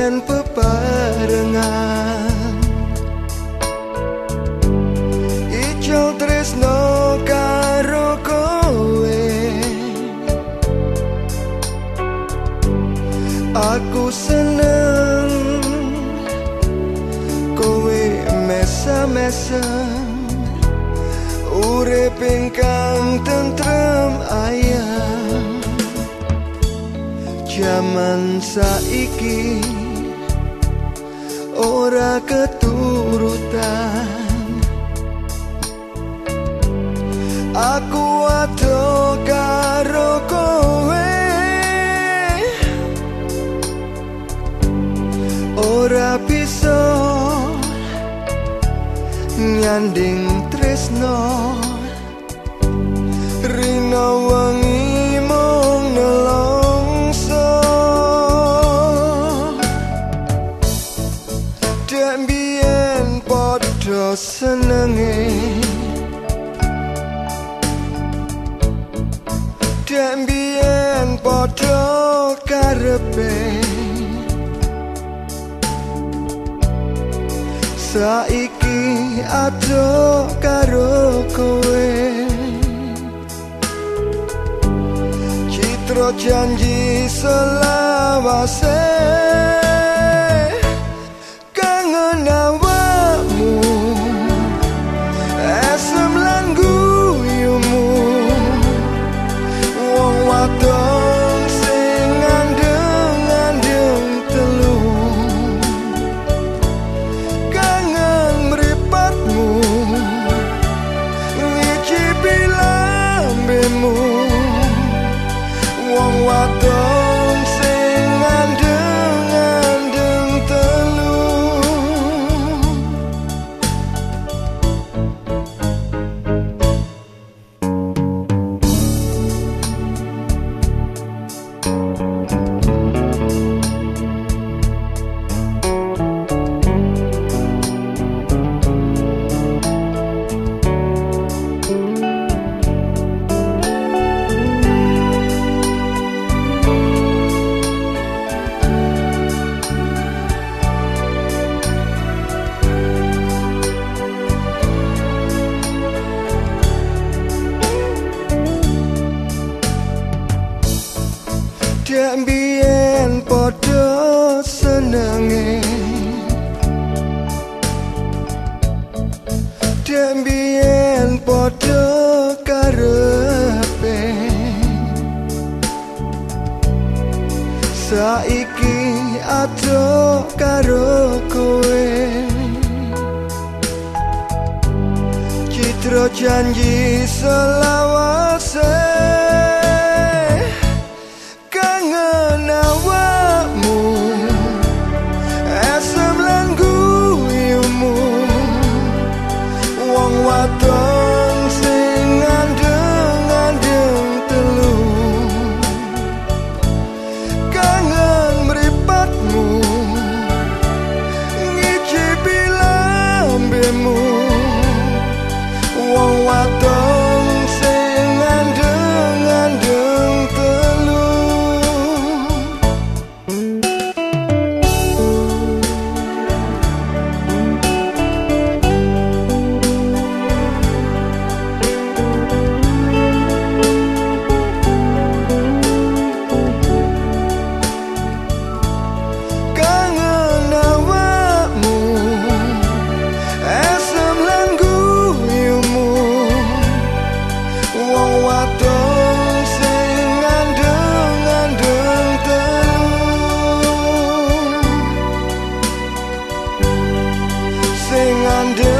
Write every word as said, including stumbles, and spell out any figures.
yen peparengan ijo tresno karo kowe. Aku seneng kowe mesem-mesem urip ingkang tentrem ayem. Jaman saiki ora keturutan, aku ado karo kowe. Ora bisa nyanding tresno rino wengi mung nelongso. Dek biyen padha senenge, dek biyen padha karepe, saiki ado karo kowe. Citra janji selawase kangen awakmu, esem lan guyumu, wong wadon sing ngandeng-ngandeng telu. Kangen mripatmu, ngicipi lambemu, wong wadon sing ngandeng-ngandeng telu. Dek biyen padha senenge, dek biyen padha karepe, saiki ado karo kowe. Citra janji selawase kangen awakmu, esem lan guyumu, wong wadon sing ngandeng-ngandeng telu. Kangen mripatmu, ngicipi lambemu, wong wadon sing ngandeng-ngandeng telu. Kangen awakmu, esem lan guyumu, wong wadon sing ngandeng-ngandeng telu, sing ngandeng